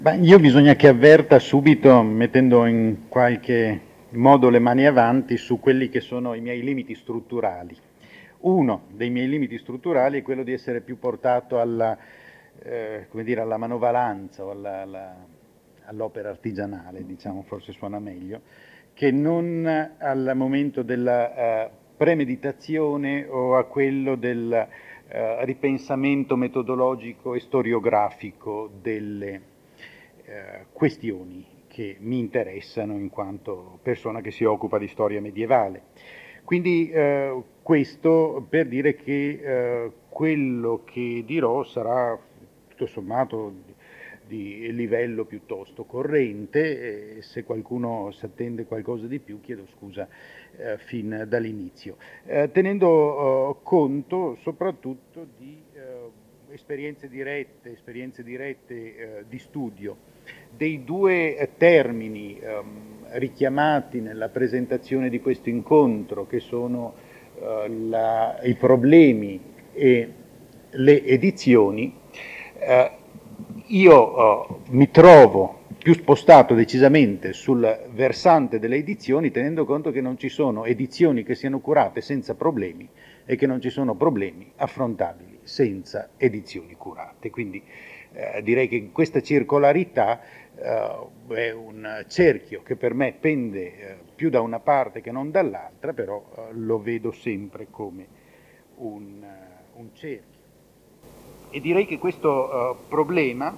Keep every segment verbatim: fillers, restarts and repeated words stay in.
Beh, io bisogna che avverta subito, mettendo in qualche modo le mani avanti, su quelli che sono i miei limiti strutturali. Uno dei miei limiti strutturali è quello di essere più portato alla, eh, come dire, alla manovalanza o alla, alla, all'opera artigianale, diciamo, forse suona meglio, che non al momento della uh, premeditazione o a quello del uh, ripensamento metodologico e storiografico delle uh, questioni che mi interessano in quanto persona che si occupa di storia medievale. Quindi uh, questo per dire che uh, quello che dirò sarà tutto sommato di livello piuttosto corrente, e se qualcuno si attende qualcosa di più chiedo scusa eh, fin dall'inizio, eh, tenendo eh, conto soprattutto di eh, esperienze dirette, esperienze dirette eh, di studio dei due eh, termini ehm, richiamati nella presentazione di questo incontro, che sono eh, la, i problemi e le edizioni. eh, Io uh, mi trovo più spostato decisamente sul versante delle edizioni, tenendo conto che non ci sono edizioni che siano curate senza problemi e che non ci sono problemi affrontabili senza edizioni curate. Quindi eh, direi che questa circolarità eh, è un cerchio che per me pende eh, più da una parte che non dall'altra, però eh, lo vedo sempre come un, uh, un cerchio. E direi che questo uh, problema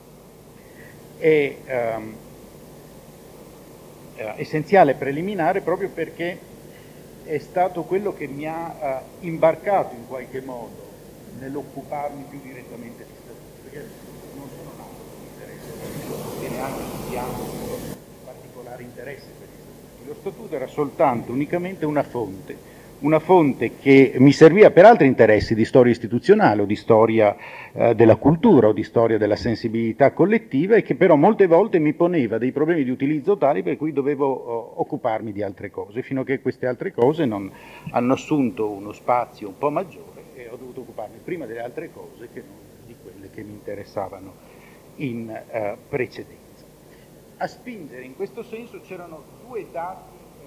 è um, uh, essenziale, preliminare, proprio perché è stato quello che mi ha uh, imbarcato in qualche modo nell'occuparmi più direttamente di statuto, perché non sono nato con interesse e neanche abbiamo particolare interesse per gli statuti. Lo statuto era soltanto, unicamente una fonte, una fonte che mi serviva per altri interessi di storia istituzionale o di storia eh, della cultura o di storia della sensibilità collettiva, e che però molte volte mi poneva dei problemi di utilizzo tali per cui dovevo oh, occuparmi di altre cose, fino a che queste altre cose non hanno assunto uno spazio un po' maggiore e ho dovuto occuparmi prima delle altre cose che non di quelle che mi interessavano in eh, precedenza. A spingere in questo senso c'erano due dati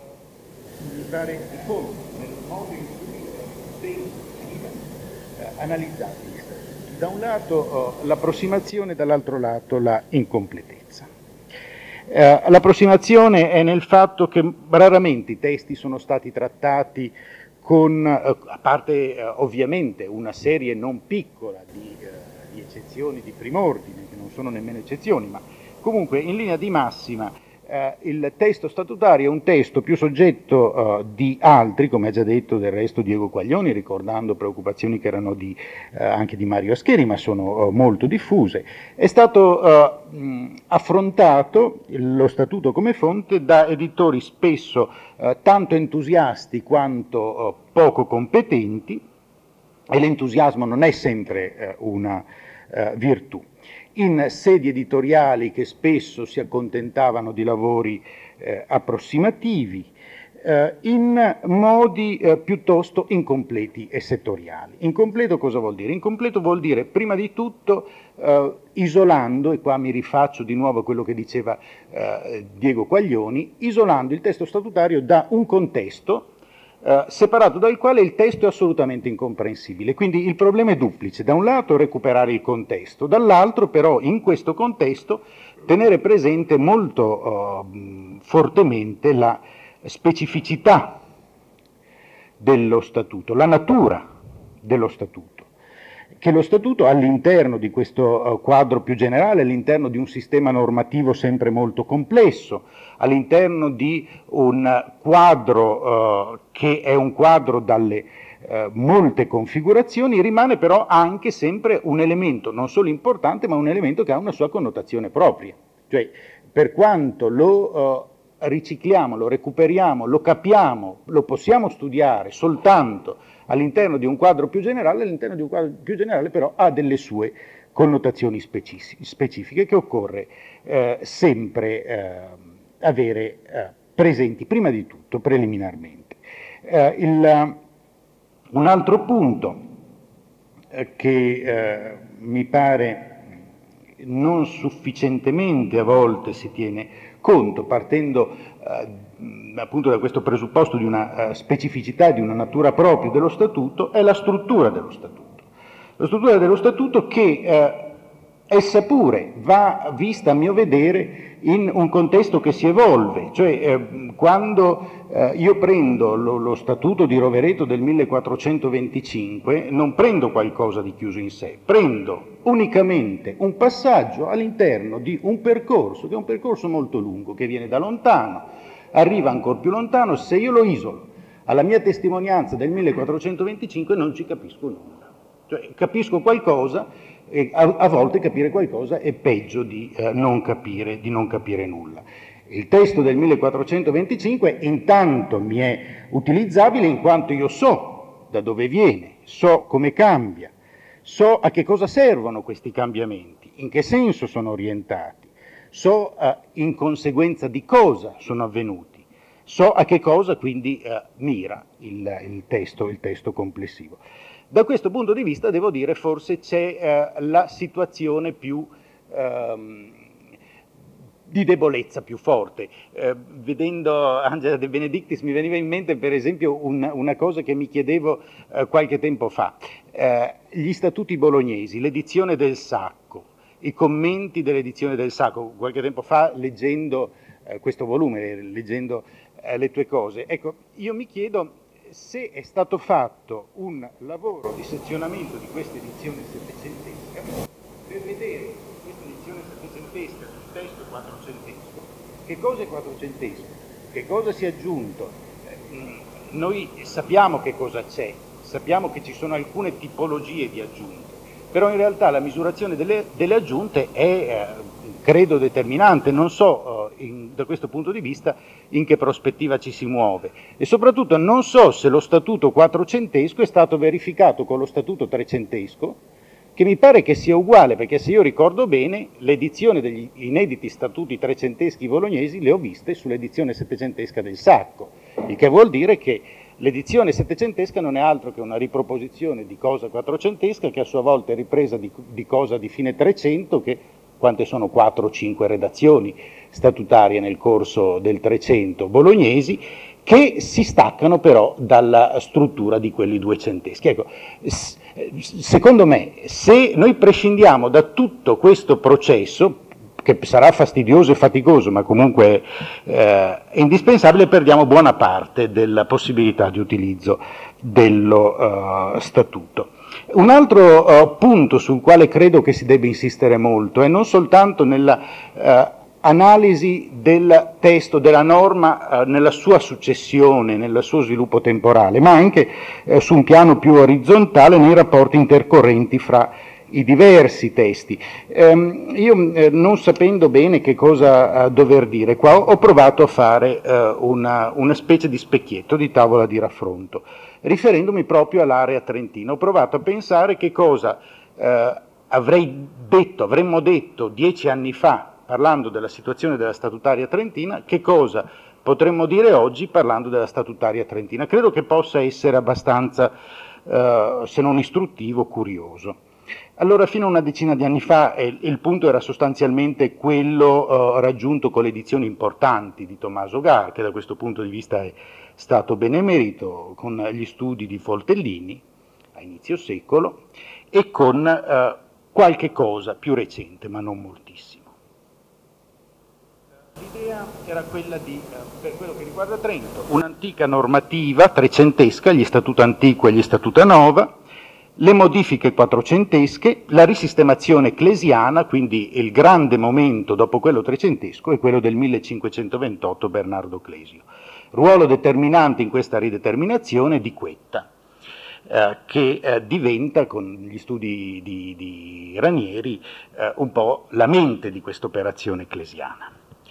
dare di fondo nel modo in cui vengono eh, analizzati gli statuti. Da un lato eh, l'approssimazione, dall'altro lato la incompletezza. Eh, l'approssimazione è nel fatto che raramente i testi sono stati trattati con, eh, a parte eh, ovviamente una serie non piccola di, eh, di eccezioni di prim'ordine, che non sono nemmeno eccezioni, ma comunque in linea di massima Uh, il testo statutario è un testo più soggetto uh, di altri, come ha già detto del resto Diego Quaglioni, ricordando preoccupazioni che erano di, uh, anche di Mario Ascheri, ma sono uh, molto diffuse. È stato uh, mh, affrontato lo statuto come fonte da editori spesso uh, tanto entusiasti quanto uh, poco competenti, e l'entusiasmo non è sempre uh, una uh, virtù. In sedi editoriali che spesso si accontentavano di lavori eh, approssimativi, eh, in modi eh, piuttosto incompleti e settoriali. Incompleto cosa vuol dire? Incompleto vuol dire prima di tutto eh, isolando, e qua mi rifaccio di nuovo a quello che diceva eh, Diego Quaglioni, isolando il testo statutario da un contesto Uh, separato dal quale il testo è assolutamente incomprensibile. Quindi il problema è duplice: da un lato recuperare il contesto, dall'altro però in questo contesto tenere presente molto uh, fortemente la specificità dello statuto, la natura dello statuto, che lo statuto all'interno di questo uh, quadro più generale, all'interno di un sistema normativo sempre molto complesso, all'interno di un quadro uh, che è un quadro dalle uh, molte configurazioni, rimane però anche sempre un elemento non solo importante, ma un elemento che ha una sua connotazione propria. Cioè, per quanto lo uh, ricicliamo, lo recuperiamo, lo capiamo, lo possiamo studiare soltanto all'interno di un quadro più generale, all'interno di un quadro più generale però ha delle sue connotazioni specifiche che occorre eh, sempre eh, avere eh, presenti, prima di tutto, preliminarmente. Eh, il, un altro punto eh, che eh, mi pare non sufficientemente a volte si tiene conto, partendo eh, appunto da questo presupposto di una uh, specificità, di una natura propria dello Statuto, è la struttura dello Statuto. La struttura dello Statuto che eh, essa pure va vista, a mio vedere, in un contesto che si evolve, cioè eh, quando eh, io prendo lo, lo Statuto di Rovereto del millequattrocentoventicinque, non prendo qualcosa di chiuso in sé, prendo unicamente un passaggio all'interno di un percorso, che è un percorso molto lungo, che viene da lontano, arriva ancora più lontano. Se io lo isolo alla mia testimonianza del millequattrocentoventicinque non ci capisco nulla, cioè capisco qualcosa, e a, a volte capire qualcosa è peggio di, eh, non capire, di non capire nulla. Il testo del millequattrocentoventicinque intanto mi è utilizzabile in quanto io so da dove viene, so come cambia, so a che cosa servono questi cambiamenti, in che senso sono orientati, so eh, in conseguenza di cosa sono avvenuti, so a che cosa quindi eh, mira il, il, testo, il testo complessivo. Da questo punto di vista, devo dire, forse c'è eh, la situazione più ehm, di debolezza più forte. Eh, vedendo Angela De Benedictis mi veniva in mente, per esempio, un, una cosa che mi chiedevo eh, qualche tempo fa. Eh, gli statuti bolognesi, l'edizione del Sacco, i commenti dell'edizione del Sacco, qualche tempo fa leggendo eh, questo volume, leggendo eh, le tue cose. Ecco, io mi chiedo se è stato fatto un lavoro di sezionamento di questa edizione settecentesca per vedere questa edizione settecentesca sul testo quattrocentesco che cosa è quattrocentesco, che cosa si è aggiunto. Eh, noi sappiamo che cosa c'è, sappiamo che ci sono alcune tipologie di aggiunte, però in realtà la misurazione delle, delle aggiunte è eh, credo determinante, non so uh, in, da questo punto di vista in che prospettiva ci si muove e soprattutto non so se lo statuto quattrocentesco è stato verificato con lo statuto trecentesco, che mi pare che sia uguale, perché se io ricordo bene l'edizione degli inediti statuti trecenteschi bolognesi le ho viste sull'edizione settecentesca del Sacco, il che vuol dire che l'edizione settecentesca non è altro che una riproposizione di cosa quattrocentesca che a sua volta è ripresa di, di cosa di fine trecento, che quante sono quattro o cinque redazioni statutarie nel corso del Trecento bolognesi, che si staccano però dalla struttura di quelli duecenteschi. Ecco, secondo me, se noi prescindiamo da tutto questo processo, che sarà fastidioso e faticoso, ma comunque eh, è indispensabile, perdiamo buona parte della possibilità di utilizzo dello uh, statuto. Un altro uh, punto sul quale credo che si debba insistere molto è non soltanto nella uh, analisi del testo, della norma uh, nella sua successione, nel suo sviluppo temporale, ma anche uh, su un piano più orizzontale nei rapporti intercorrenti fra i diversi testi. Um, io eh, non sapendo bene che cosa uh, dover dire qua, ho provato a fare uh, una, una specie di specchietto, di tavola di raffronto, riferendomi proprio all'area trentina. Ho provato a pensare che cosa eh, avrei detto, avremmo detto dieci anni fa parlando della situazione della statutaria trentina, che cosa potremmo dire oggi parlando della statutaria trentina. Credo che possa essere abbastanza, eh, se non istruttivo, curioso. Allora, fino a una decina di anni fa eh, il punto era sostanzialmente quello eh, raggiunto con le edizioni importanti di Tommaso Gar, che da questo punto di vista è stato benemerito, con gli studi di Foltellini a inizio secolo e con eh, qualche cosa più recente, ma non moltissimo. L'idea era quella di, eh, per quello che riguarda Trento, un'antica normativa trecentesca, gli Statuta Antiqua e gli Statuta Nova, le modifiche quattrocentesche, la risistemazione ecclesiana, quindi il grande momento dopo quello trecentesco è quello del millecinquecentoventotto Bernardo Clesio. Ruolo determinante in questa rideterminazione di Quetta, eh, che eh, diventa, con gli studi di, di Ranieri, eh, un po' la mente di questa operazione ecclesiana.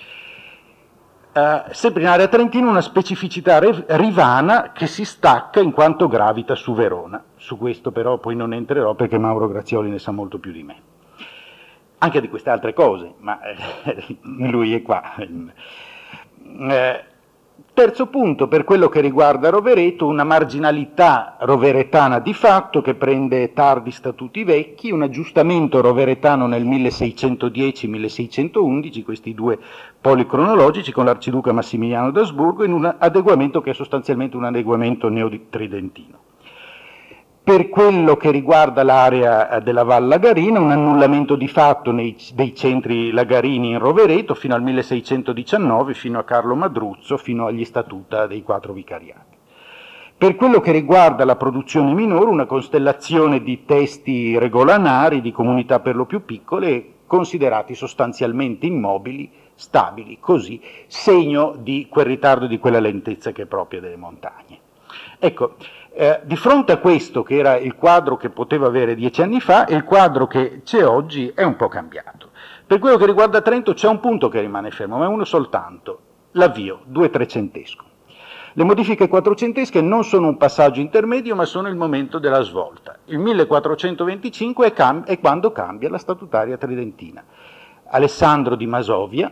Uh, sempre in area trentina una specificità rivana che si stacca in quanto gravita su Verona. Su questo però poi non entrerò perché Mauro Grazioli ne sa molto più di me. Anche di queste altre cose, ma eh, lui è qua. Eh, Terzo punto, per quello che riguarda Rovereto, una marginalità roveretana di fatto che prende tardi statuti vecchi, un aggiustamento roveretano nel milleseicentodieci milleseicentoundici, questi due poli cronologici con l'arciduca Massimiliano d'Asburgo, in un adeguamento che è sostanzialmente un adeguamento neotridentino. Per quello che riguarda l'area della Val Lagarina, un annullamento di fatto nei, dei centri lagarini in Rovereto fino al milleseicentodiciannove, fino a Carlo Madruzzo, fino agli statuta dei quattro vicariati. Per quello che riguarda la produzione minore, una costellazione di testi regolanari, di comunità per lo più piccole, considerati sostanzialmente immobili, stabili, così, segno di quel ritardo e di quella lentezza che è propria delle montagne. Ecco, Eh, di fronte a questo, che era il quadro che poteva avere dieci anni fa, il quadro che c'è oggi è un po' cambiato. Per quello che riguarda Trento c'è un punto che rimane fermo, ma è uno soltanto, l'avvio, due trecentesco. Le modifiche quattrocentesche non sono un passaggio intermedio, ma sono il momento della svolta. Il millequattrocentoventicinque è, cam- è quando cambia la statutaria tridentina. Alessandro di Masovia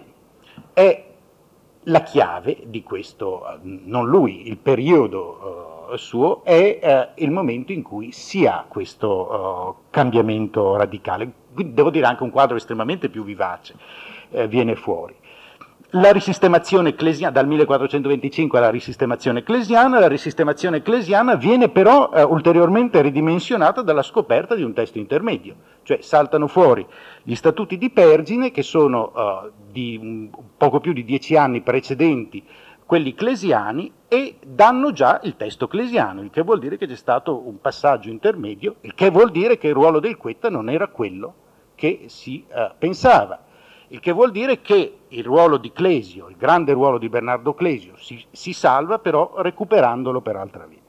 è la chiave di questo, non lui, il periodo uh, suo, è uh, il momento in cui si ha questo uh, cambiamento radicale. Quindi devo dire anche un quadro estremamente più vivace uh, viene fuori. La risistemazione ecclesiana, dal millequattrocentoventicinque alla risistemazione ecclesiana, la risistemazione ecclesiana viene però eh, ulteriormente ridimensionata dalla scoperta di un testo intermedio, cioè saltano fuori gli statuti di Pergine, che sono eh, di un, poco più di dieci anni precedenti quelli ecclesiani, e danno già il testo ecclesiano, il che vuol dire che c'è stato un passaggio intermedio, il che vuol dire che il ruolo del Quetta non era quello che si eh, pensava. Il che vuol dire che il ruolo di Clesio, il grande ruolo di Bernardo Clesio, si, si salva però recuperandolo per altra via.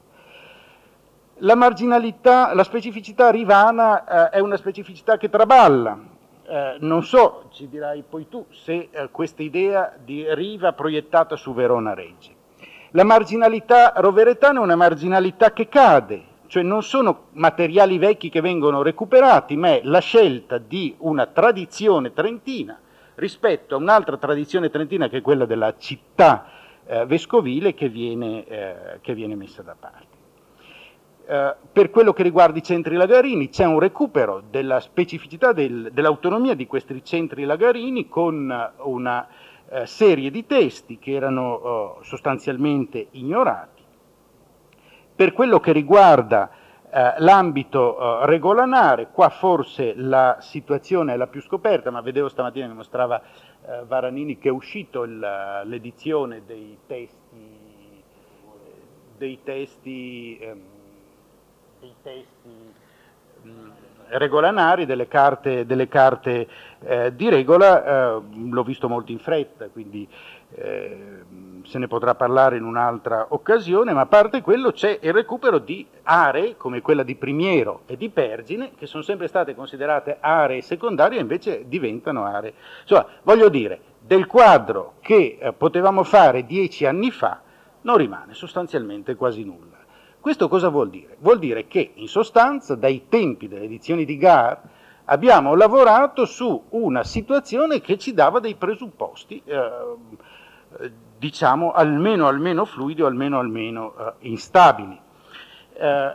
La marginalità, la specificità rivana eh, è una specificità che traballa. Eh, non so, ci dirai poi tu, se eh, questa idea di riva proiettata su Verona regge. La marginalità roveretana è una marginalità che cade, cioè non sono materiali vecchi che vengono recuperati, ma è la scelta di una tradizione trentina rispetto a un'altra tradizione trentina che è quella della città eh, vescovile che viene, eh, che viene messa da parte. Eh, per quello che riguarda i centri lagarini c'è un recupero della specificità del, dell'autonomia di questi centri lagarini con una eh, serie di testi che erano eh, sostanzialmente ignorati. Per quello che riguarda Uh, l'ambito uh, regolanare, qua forse la situazione è la più scoperta, ma vedevo stamattina, mi mostrava uh, Varanini che è uscito l'edizione dei testi, dei testi, um, dei testi um, regolanari, delle carte, delle carte uh, di regola, uh, l'ho visto molto in fretta, quindi Eh, se ne potrà parlare in un'altra occasione, ma a parte quello c'è il recupero di aree come quella di Primiero e di Pergine, che sono sempre state considerate aree secondarie e invece diventano aree. Insomma, voglio dire, del quadro che eh, potevamo fare dieci anni fa non rimane sostanzialmente quasi nulla. Questo cosa vuol dire? Vuol dire che in sostanza dai tempi delle edizioni di Gar abbiamo lavorato su una situazione che ci dava dei presupposti eh, diciamo almeno almeno fluidi o almeno almeno uh, instabili. Uh,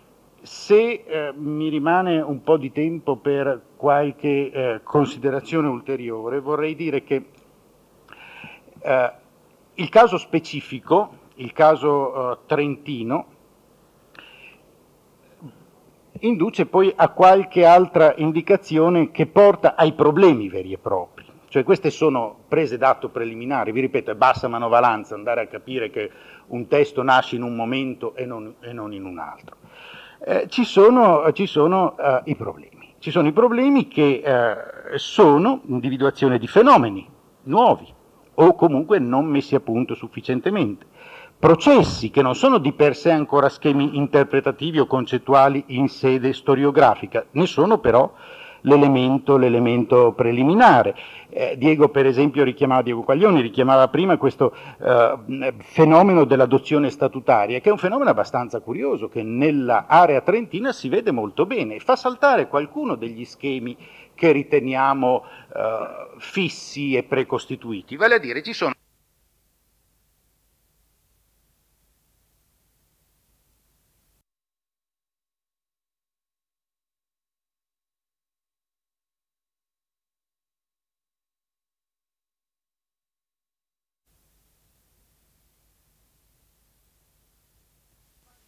se uh, mi rimane un po' di tempo per qualche uh, considerazione ulteriore, vorrei dire che uh, il caso specifico, il caso uh, trentino, induce poi a qualche altra indicazione che porta ai problemi veri e propri. Cioè queste sono prese d'atto preliminari, vi ripeto, è bassa manovalanza andare a capire che un testo nasce in un momento e non, e non in un altro. Eh, ci sono, ci sono uh, i problemi. Ci sono i problemi che uh, sono individuazione di fenomeni nuovi o comunque non messi a punto sufficientemente. Processi che non sono di per sé ancora schemi interpretativi o concettuali in sede storiografica, ne sono però l'elemento, l'elemento preliminare. Eh, Diego per esempio richiamava, Diego Quaglioni richiamava prima questo eh, fenomeno dell'adozione statutaria, che è un fenomeno abbastanza curioso, che nella area trentina si vede molto bene e fa saltare qualcuno degli schemi che riteniamo eh, fissi e precostituiti, vale a dire ci sono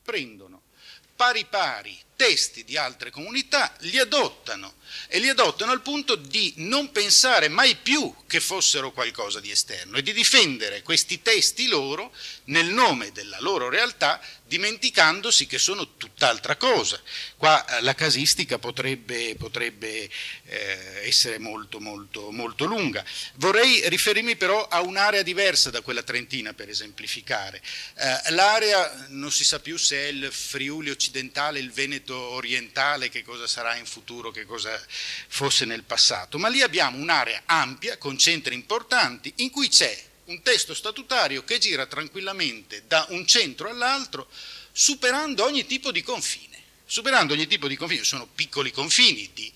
prendono pari pari testi di altre comunità, li adottano e li adottano al punto di non pensare mai più che fossero qualcosa di esterno e di difendere questi testi loro nel nome della loro realtà, dimenticandosi che sono tutt'altra cosa. Qua eh, la casistica potrebbe, potrebbe eh, essere molto, molto, molto lunga. Vorrei riferirmi però a un'area diversa da quella trentina per esemplificare. Eh, l'area non si sa più se è il Friuli occidentale, il Veneto orientale, che cosa sarà in futuro, che cosa fosse nel passato, ma lì abbiamo un'area ampia con centri importanti in cui c'è un testo statutario che gira tranquillamente da un centro all'altro, superando ogni tipo di confine. Superando ogni tipo di confine, sono piccoli confini di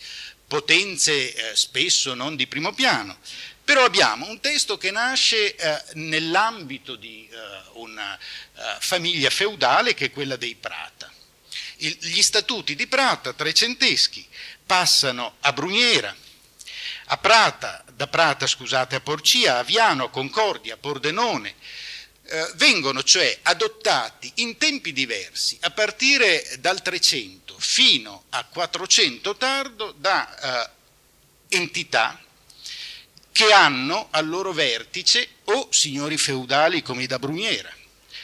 potenze eh, spesso non di primo piano, però abbiamo un testo che nasce eh, nell'ambito di eh, una eh, famiglia feudale che è quella dei Prata. Il, gli statuti di Prata, trecenteschi, passano a Bruniera, a Prata, da Prata scusate, a Porcia, a Viano, a Concordia, a Pordenone, eh, vengono cioè adottati in tempi diversi, a partire dal trecento fino a quattrocento tardo, da eh, entità che hanno al loro vertice o signori feudali come i da Bruniera,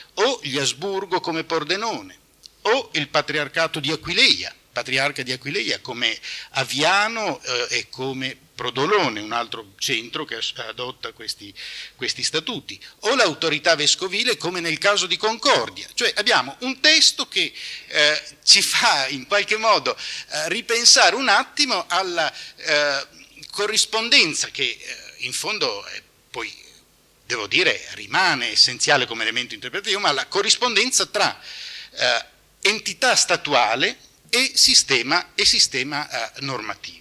o gli Asburgo come Pordenone, o il patriarcato di Aquileia, patriarca di Aquileia come Aviano eh, e come Prodolone, un altro centro che adotta questi, questi statuti, o l'autorità vescovile come nel caso di Concordia. Cioè abbiamo un testo che eh, ci fa in qualche modo eh, ripensare un attimo alla eh, corrispondenza che eh, in fondo eh, poi devo dire rimane essenziale come elemento interpretativo, ma la corrispondenza tra eh, entità statuale e sistema, e sistema eh, normativo.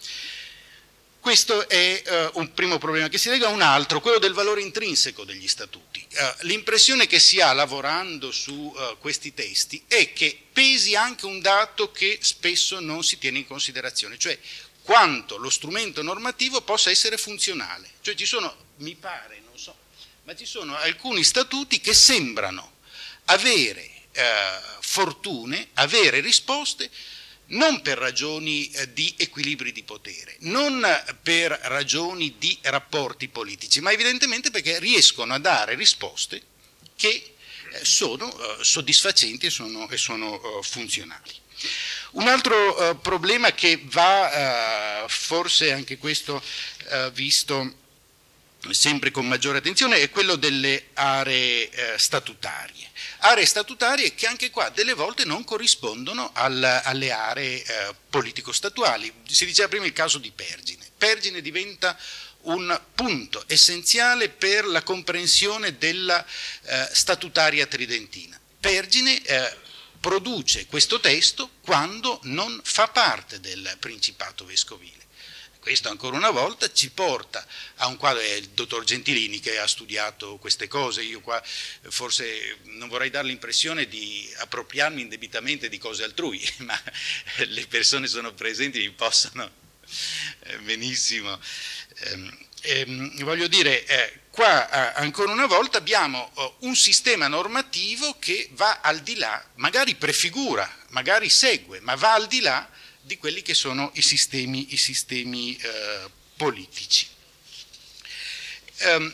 Questo è uh, un primo problema che si lega a un altro, quello del valore intrinseco degli statuti. Uh, l'impressione che si ha lavorando su uh, questi testi è che pesi anche un dato che spesso non si tiene in considerazione, cioè quanto lo strumento normativo possa essere funzionale. Cioè ci sono, mi pare, non so, ma ci sono alcuni statuti che sembrano avere uh, fortune, avere risposte, non per ragioni eh, di equilibri di potere, non per ragioni di rapporti politici, ma evidentemente perché riescono a dare risposte che eh, sono eh, soddisfacenti e sono, e sono eh, funzionali. Un altro eh, problema che va, eh, forse anche questo eh, visto sempre con maggiore attenzione, è quello delle aree eh, statutarie. Aree statutarie che anche qua delle volte non corrispondono al, alle aree eh, politico-statuali. Si diceva prima il caso di Pergine. Pergine diventa un punto essenziale per la comprensione della eh, statutaria tridentina. Pergine eh, produce questo testo quando non fa parte del Principato vescovile. Questo ancora una volta ci porta a un quadro, è il dottor Gentilini che ha studiato queste cose, io qua forse non vorrei dare l'impressione di appropriarmi indebitamente di cose altrui, ma le persone sono presenti, mi possono benissimo. Ehm, ehm, voglio dire, eh, qua eh, ancora una volta abbiamo eh, un sistema normativo che va al di là, magari prefigura, magari segue, ma va al di là di quelli che sono i sistemi, i sistemi eh, politici. Um,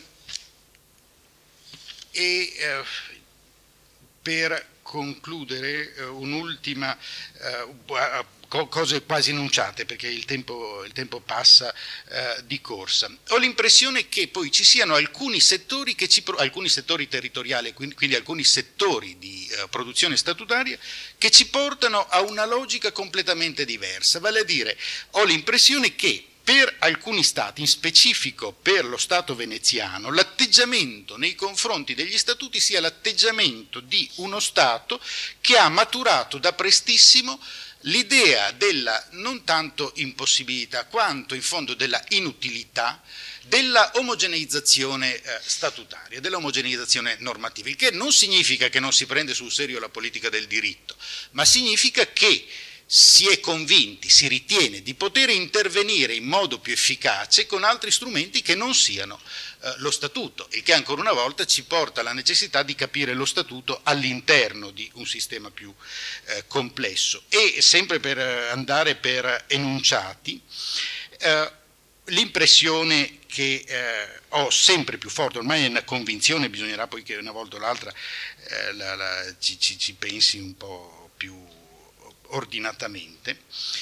e eh, per concludere eh, un'ultima, eh, cose quasi enunciate perché il tempo, il tempo passa eh, di corsa. Ho l'impressione che poi ci siano alcuni settori, che ci, alcuni settori territoriali, quindi, quindi alcuni settori di eh, produzione statutaria che ci portano a una logica completamente diversa, vale a dire ho l'impressione che per alcuni stati, in specifico per lo Stato veneziano, l'atteggiamento nei confronti degli statuti sia l'atteggiamento di uno Stato che ha maturato da prestissimo l'idea della non tanto impossibilità quanto in fondo della inutilità della omogeneizzazione eh, statutaria, della omogeneizzazione normativa, il che non significa che non si prende sul serio la politica del diritto, ma significa che si è convinti, si ritiene di poter intervenire in modo più efficace con altri strumenti che non siano eh, lo statuto, il che ancora una volta ci porta alla necessità di capire lo statuto all'interno di un sistema più eh, complesso. E sempre per andare per enunciati, eh, l'impressione che eh, ho sempre più forte, ormai è una convinzione, bisognerà poi che una volta o l'altra eh, la, la, ci, ci, ci pensi un po' più ordinatamente,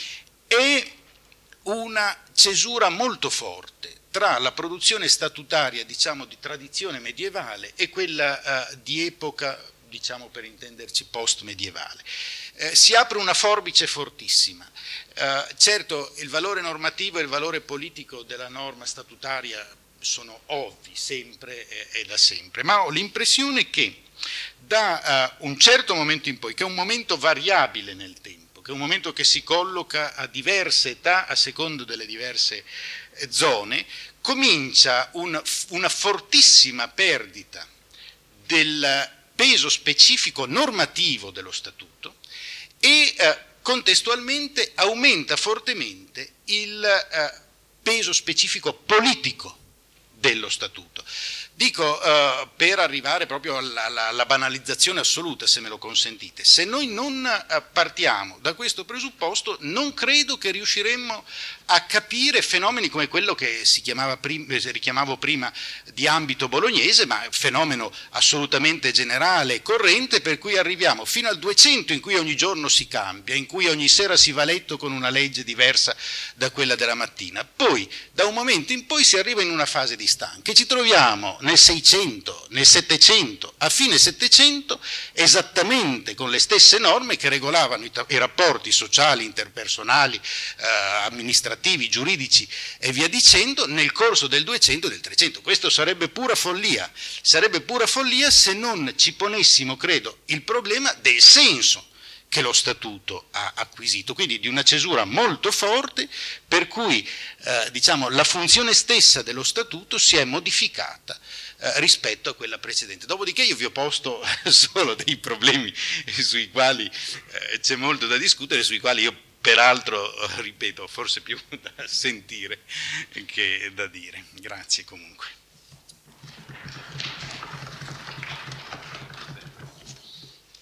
è una cesura molto forte tra la produzione statutaria, diciamo, di tradizione medievale e quella eh, di epoca, diciamo per intenderci, post-medievale. Eh, si apre una forbice fortissima. Eh, certo, il valore normativo e il valore politico della norma statutaria sono ovvi, sempre e, e da sempre, ma ho l'impressione che da uh, un certo momento in poi, che è un momento variabile nel tempo, che è un momento che si colloca a diverse età, a secondo delle diverse eh, zone, comincia un, una fortissima perdita del peso specifico normativo dello statuto e eh, contestualmente aumenta fortemente il eh, peso specifico politico dello statuto. Dico, eh, per arrivare proprio alla, alla, alla banalizzazione assoluta, se me lo consentite, se noi non eh, partiamo da questo presupposto, non credo che riusciremmo a capire fenomeni come quello che si chiamava prim- richiamavo prima di ambito bolognese, ma fenomeno assolutamente generale e corrente, per cui arriviamo fino al duecento in cui ogni giorno si cambia, in cui ogni sera si va a letto con una legge diversa da quella della mattina. Poi, da un momento in poi si arriva in una fase di stanca e ci troviamo nel seicento, nel settecento, a fine settecento, esattamente con le stesse norme che regolavano i, i rapporti sociali, interpersonali, eh, amministrativi, giuridici e via dicendo nel corso del duecento e del trecento. Questo sarebbe pura follia, sarebbe pura follia se non ci ponessimo, credo, il problema del senso che lo statuto ha acquisito, quindi di una cesura molto forte per cui eh, diciamo, la funzione stessa dello statuto si è modificata eh, rispetto a quella precedente. Dopodiché io vi ho posto solo dei problemi sui quali eh, c'è molto da discutere, sui quali io peraltro, ripeto, forse più da sentire che da dire. Grazie comunque.